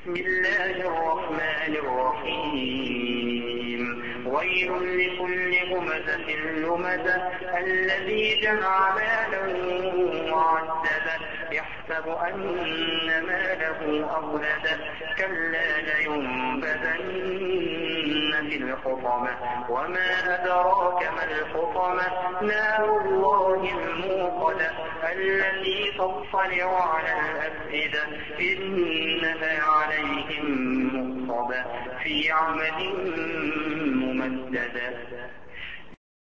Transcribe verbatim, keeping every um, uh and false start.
بسم الله الرحمن الرحيم ويل لكل همزة لمزة الذي جمع مالا وعدده يحسب أن ماله أخلده كلا لينبذن في الحطمة وما أدراك ما الحطمة نار الله الموقدة التي تطلع على الأفئدة إنها عليهم مؤصدة في عمد ممددة.